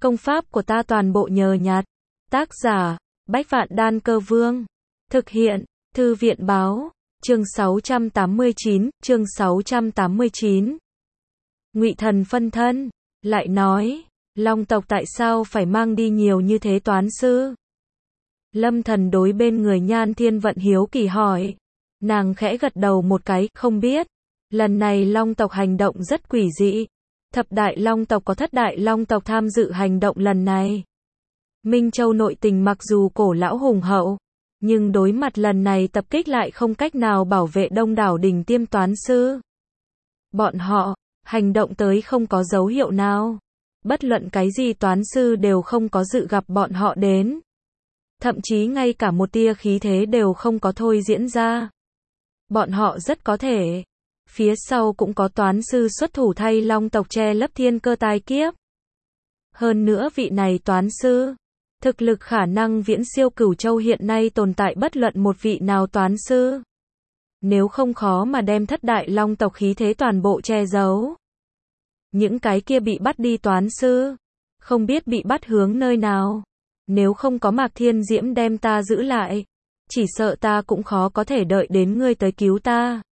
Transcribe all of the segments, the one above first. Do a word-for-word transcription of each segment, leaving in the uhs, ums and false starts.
Công pháp của ta toàn bộ nhờ nhặt. Tác giả, Bách Vạn Đan Cơ Vương. Thực hiện, Thư viện Báo. Chương sáu trăm tám mươi chín, chương sáu trăm tám mươi chín. Ngụy Thần phân thân, lại nói, Long tộc tại sao phải mang đi nhiều như thế toán sư? Lâm Thần đối bên người Nhan Thiên Vận hiếu kỳ hỏi. Nàng khẽ gật đầu một cái, không biết. Lần này Long tộc hành động rất quỷ dị. Thập đại Long tộc có thất đại Long tộc tham dự hành động lần này. Minh Châu nội tình mặc dù cổ lão hùng hậu, nhưng đối mặt lần này tập kích lại không cách nào bảo vệ đông đảo đỉnh tiêm toán sư. Bọn họ, hành động tới không có dấu hiệu nào. Bất luận cái gì toán sư đều không có dự gặp bọn họ đến. Thậm chí ngay cả một tia khí thế đều không có thôi diễn ra. Bọn họ rất có thể, phía sau cũng có toán sư xuất thủ thay Long tộc che lấp thiên cơ tai kiếp. Hơn nữa vị này toán sư, thực lực khả năng viễn siêu Cửu Châu hiện nay tồn tại bất luận một vị nào toán sư. Nếu không khó mà đem thất đại Long tộc khí thế toàn bộ che giấu. Những cái kia bị bắt đi toán sư, không biết bị bắt hướng nơi nào. Nếu không có Mạc Thiên Diễm đem ta giữ lại, chỉ sợ ta cũng khó có thể đợi đến ngươi tới cứu ta.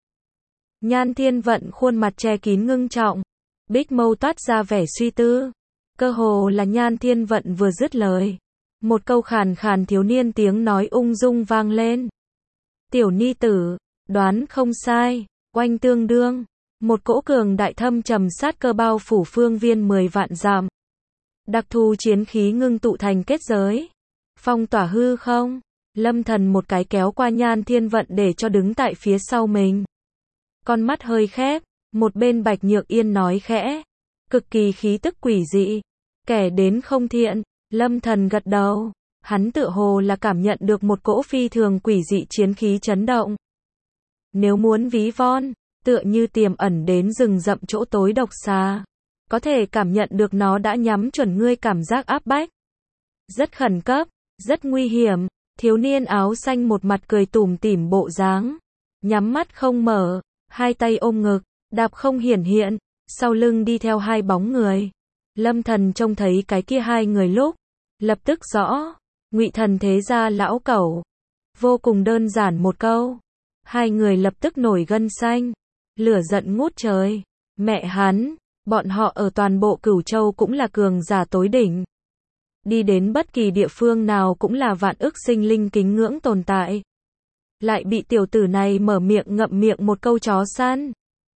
Nhan Thiên Vận khuôn mặt che kín ngưng trọng, bích mâu toát ra vẻ suy tư. Cơ hồ là Nhan Thiên Vận vừa dứt lời, một câu khàn khàn thiếu niên tiếng nói ung dung vang lên. Tiểu ni tử, đoán không sai, oanh tương đương, một cỗ cường đại thâm trầm sát cơ bao phủ phương viên mười vạn dặm. Đặc thù chiến khí ngưng tụ thành kết giới, phong tỏa hư không. Lâm Thần một cái kéo qua Nhan Thiên Vận để cho đứng tại phía sau mình. Con mắt hơi khép, một bên Bạch Nhược Yên nói khẽ, cực kỳ khí tức quỷ dị, kẻ đến không thiện. Lâm Thần gật đầu, hắn tựa hồ là cảm nhận được một cỗ phi thường quỷ dị chiến khí chấn động. Nếu muốn ví von, tựa như tiềm ẩn đến rừng rậm chỗ tối độc xà, có thể cảm nhận được nó đã nhắm chuẩn ngươi, cảm giác áp bách. Rất khẩn cấp, rất nguy hiểm. Thiếu niên áo xanh một mặt cười tủm tỉm bộ dáng, nhắm mắt không mở, hai tay ôm ngực, đạp không hiển hiện, sau lưng đi theo hai bóng người. Lâm Thần trông thấy cái kia hai người lúc, lập tức rõ, Ngụy Thần thế gia lão cẩu. Vô cùng đơn giản một câu, hai người lập tức nổi gân xanh, lửa giận ngút trời. Mẹ hắn, bọn họ ở toàn bộ Cửu Châu cũng là cường giả tối đỉnh. Đi đến bất kỳ địa phương nào cũng là vạn ức sinh linh kính ngưỡng tồn tại. Lại bị tiểu tử này mở miệng ngậm miệng một câu chó săn.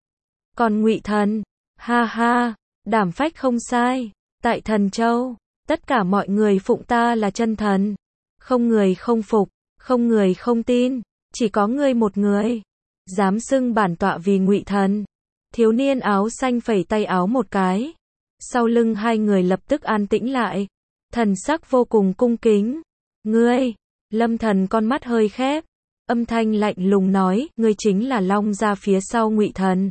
Còn Ngụy Thần, ha ha, đảm phách không sai, tại Thần Châu, tất cả mọi người phụng ta là chân thần. Không người không phục, không người không tin, chỉ có ngươi một người dám xưng bản tọa vì Ngụy Thần. Thiếu niên áo xanh phẩy tay áo một cái, sau lưng hai người lập tức an tĩnh lại. Thần sắc vô cùng cung kính. Ngươi, Lâm Thần con mắt hơi khép, âm thanh lạnh lùng nói, ngươi chính là Long gia phía sau Ngụy Thần.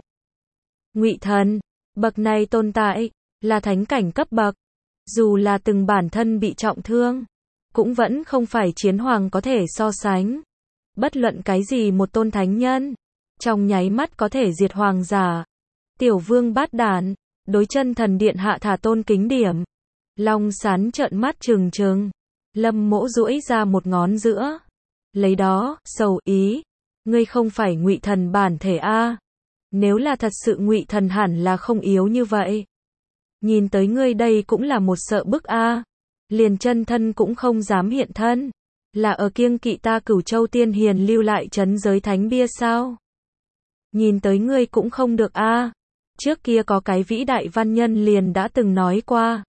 Ngụy Thần, bậc này tồn tại, là thánh cảnh cấp bậc. Dù là từng bản thân bị trọng thương, cũng vẫn không phải chiến hoàng có thể so sánh. Bất luận cái gì một tôn thánh nhân, trong nháy mắt có thể diệt hoàng giả. Tiểu vương bát đản, đối chân thần điện hạ thả tôn kính điểm. Long Sán trợn mắt trừng trừng, Lâm Mỗ duỗi ra một ngón giữa, lấy đó, sầu ý, ngươi không phải Ngụy Thần bản thể a? Nếu là thật sự Ngụy Thần hẳn là không yếu như vậy. Nhìn tới ngươi đây cũng là một sợ bức a, liền chân thân cũng không dám hiện thân, là ở kiêng kỵ ta Cửu Châu tiên hiền lưu lại trấn giới thánh bia sao? Nhìn tới ngươi cũng không được a. Trước kia có cái vĩ đại văn nhân liền đã từng nói qua.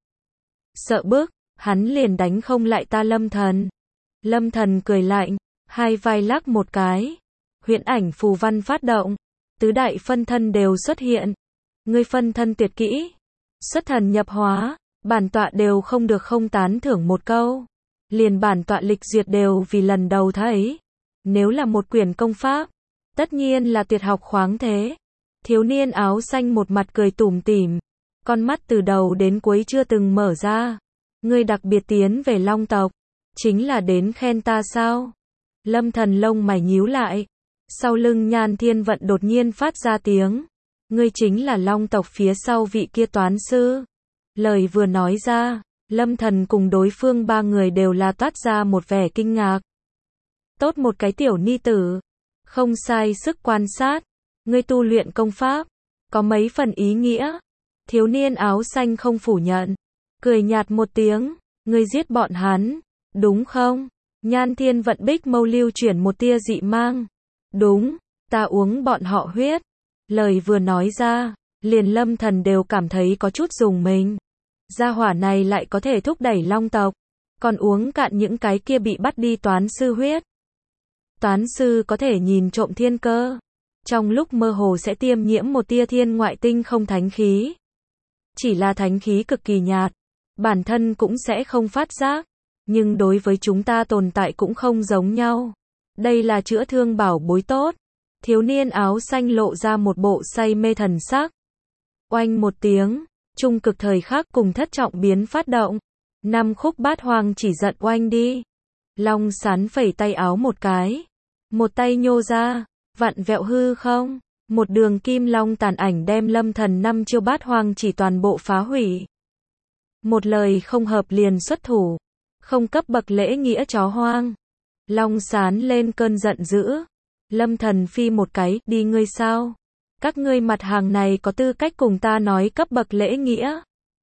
Sợ bức, hắn liền đánh không lại ta Lâm Thần. Lâm Thần cười lạnh, hai vai lắc một cái. Huyễn ảnh phù văn phát động, tứ đại phân thân đều xuất hiện. Ngươi phân thân tuyệt kỹ, xuất thần nhập hóa, bản tọa đều không được không tán thưởng một câu. Liền bản tọa lịch duyệt đều vì lần đầu thấy. Nếu là một quyển công pháp, tất nhiên là tuyệt học khoáng thế. Thiếu niên áo xanh một mặt cười tủm tỉm, con mắt từ đầu đến cuối chưa từng mở ra. Ngươi đặc biệt tiến về Long tộc, chính là đến khen ta sao? Lâm Thần lông mày nhíu lại, sau lưng Nhan Thiên Vận đột nhiên phát ra tiếng. Ngươi chính là Long tộc phía sau vị kia toán sư. Lời vừa nói ra, Lâm Thần cùng đối phương ba người đều là toát ra một vẻ kinh ngạc. Tốt một cái tiểu ni tử. Không sai sức quan sát. Ngươi tu luyện công pháp. Có mấy phần ý nghĩa. Thiếu niên áo xanh không phủ nhận. Cười nhạt một tiếng. Ngươi giết bọn hắn. Đúng không? Nhan Thiên Vận Bích mâu lưu chuyển một tia dị mang. Đúng. Ta uống bọn họ huyết. Lời vừa nói ra. Liền Lâm Thần đều cảm thấy có chút rùng mình. Gia hỏa này lại có thể thúc đẩy long tộc. Còn uống cạn những cái kia bị bắt đi toán sư huyết. Toán sư có thể nhìn trộm thiên cơ. Trong lúc mơ hồ sẽ tiêm nhiễm một tia thiên ngoại tinh không thánh khí. Chỉ là thánh khí cực kỳ nhạt. Bản thân cũng sẽ không phát giác. Nhưng đối với chúng ta tồn tại cũng không giống nhau. Đây là chữa thương bảo bối tốt. Thiếu niên áo xanh lộ ra một bộ say mê thần sắc. Oanh một tiếng. Trung cực thời khắc cùng thất trọng biến phát động. Năm khúc bát hoang chỉ giận oanh đi. Long sán phẩy tay áo một cái. Một tay nhô ra. Vặn vẹo hư không. Một đường kim long tàn ảnh đem Lâm Thần năm chiêu bát hoang chỉ toàn bộ phá hủy. Một lời không hợp liền xuất thủ. Không cấp bậc lễ nghĩa chó hoang. Long sán lên cơn giận dữ. Lâm Thần phi một cái, đi ngươi sao? Các ngươi mặt hàng này có tư cách cùng ta nói cấp bậc lễ nghĩa.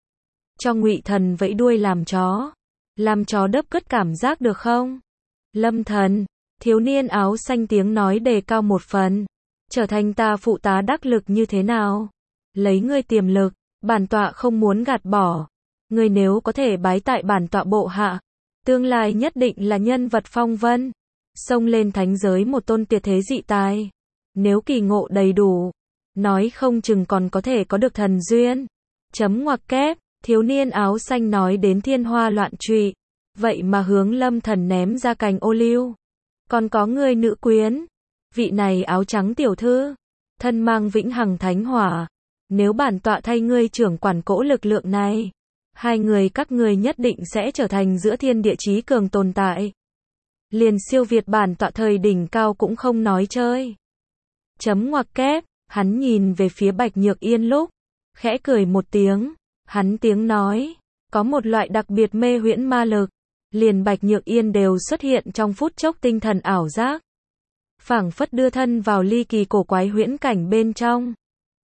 Cho Ngụy Thần vẫy đuôi làm chó. Làm chó đớp cất cảm giác được không? Lâm Thần, thiếu niên áo xanh tiếng nói đề cao một phần. Trở thành ta phụ tá đắc lực như thế nào? Lấy ngươi tiềm lực, bản tọa không muốn gạt bỏ. Ngươi nếu có thể bái tại bản tọa bộ hạ, tương lai nhất định là nhân vật phong vân. Xông lên thánh giới một tôn tuyệt thế dị tài. Nếu kỳ ngộ đầy đủ, nói không chừng còn có thể có được thần duyên. Chấm ngoặc kép, thiếu niên áo xanh nói đến thiên hoa loạn trụy. Vậy mà hướng Lâm Thần ném ra cành ô liu. Còn có người nữ quyến. Vị này áo trắng tiểu thư. Thân mang vĩnh hằng thánh hỏa. Nếu bản tọa thay ngươi trưởng quản cỗ lực lượng này. Hai người các ngươi nhất định sẽ trở thành giữa thiên địa chí cường tồn tại. Liền siêu việt bản tọa thời đỉnh cao cũng không nói chơi. Chấm ngoặc kép, hắn nhìn về phía Bạch Nhược Yên lúc. Khẽ cười một tiếng. Hắn tiếng nói. Có một loại đặc biệt mê huyễn ma lực. Liền Bạch Nhược Yên đều xuất hiện trong phút chốc tinh thần ảo giác. Phảng phất đưa thân vào ly kỳ cổ quái huyễn cảnh bên trong.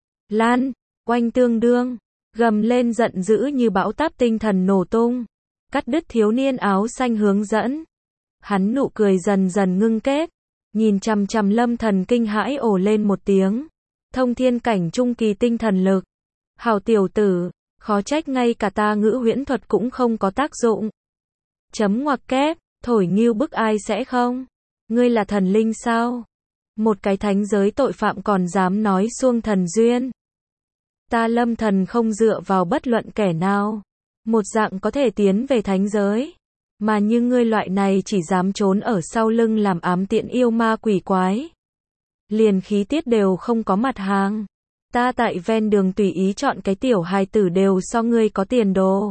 Lan, oanh tương đương. Gầm lên giận dữ như bão táp tinh thần nổ tung. Cắt đứt thiếu niên áo xanh hướng dẫn. Hắn nụ cười dần dần ngưng kết. Nhìn chằm chằm Lâm Thần kinh hãi ồ lên một tiếng. Thông thiên cảnh trung kỳ tinh thần lực. Hào tiểu tử, khó trách ngay cả ta ngữ huyễn thuật cũng không có tác dụng. Chấm ngoặc kép, thổi nghiêu bức ai sẽ không? Ngươi là thần linh sao? Một cái thánh giới tội phạm còn dám nói xuông thần duyên. Ta Lâm Thần không dựa vào bất luận kẻ nào. Một dạng có thể tiến về thánh giới. Mà như ngươi loại này chỉ dám trốn ở sau lưng làm ám tiện yêu ma quỷ quái. Liền khí tiết đều không có mặt hàng. Ta tại ven đường tùy ý chọn cái tiểu hài tử đều so ngươi có tiền đồ.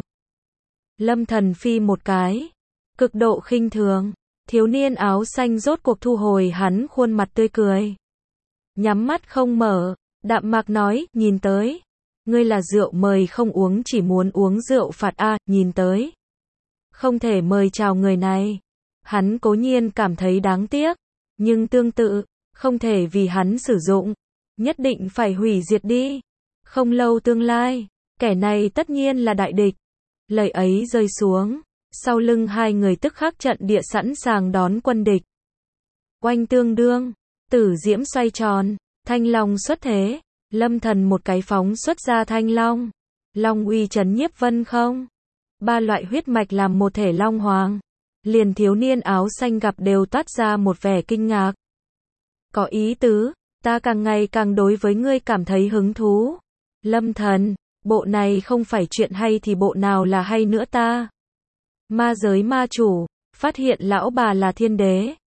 Lâm Thần phi một cái. Cực độ khinh thường. Thiếu niên áo xanh rốt cuộc thu hồi hắn khuôn mặt tươi cười. Nhắm mắt không mở. Đạm mạc nói, nhìn tới. Ngươi là rượu mời không uống chỉ muốn uống rượu phạt a, nhìn tới. Không thể mời chào người này. Hắn cố nhiên cảm thấy đáng tiếc. Nhưng tương tự, không thể vì hắn sử dụng. Nhất định phải hủy diệt đi. Không lâu tương lai, kẻ này tất nhiên là đại địch. Lời ấy rơi xuống. Sau lưng hai người tức khắc trận địa sẵn sàng đón quân địch. Oanh tương đương. Tử diễm xoay tròn. Thanh long xuất thế. Lâm Thần một cái phóng xuất ra thanh long. Long uy trấn nhiếp vân không. Ba loại huyết mạch làm một thể long hoàng. Liền thiếu niên áo xanh gặp đều toát ra một vẻ kinh ngạc. Có ý tứ, ta càng ngày càng đối với ngươi cảm thấy hứng thú. Lâm Thần, bộ này không phải chuyện hay thì bộ nào là hay nữa ta. Ma giới ma chủ, phát hiện lão bà là thiên đế.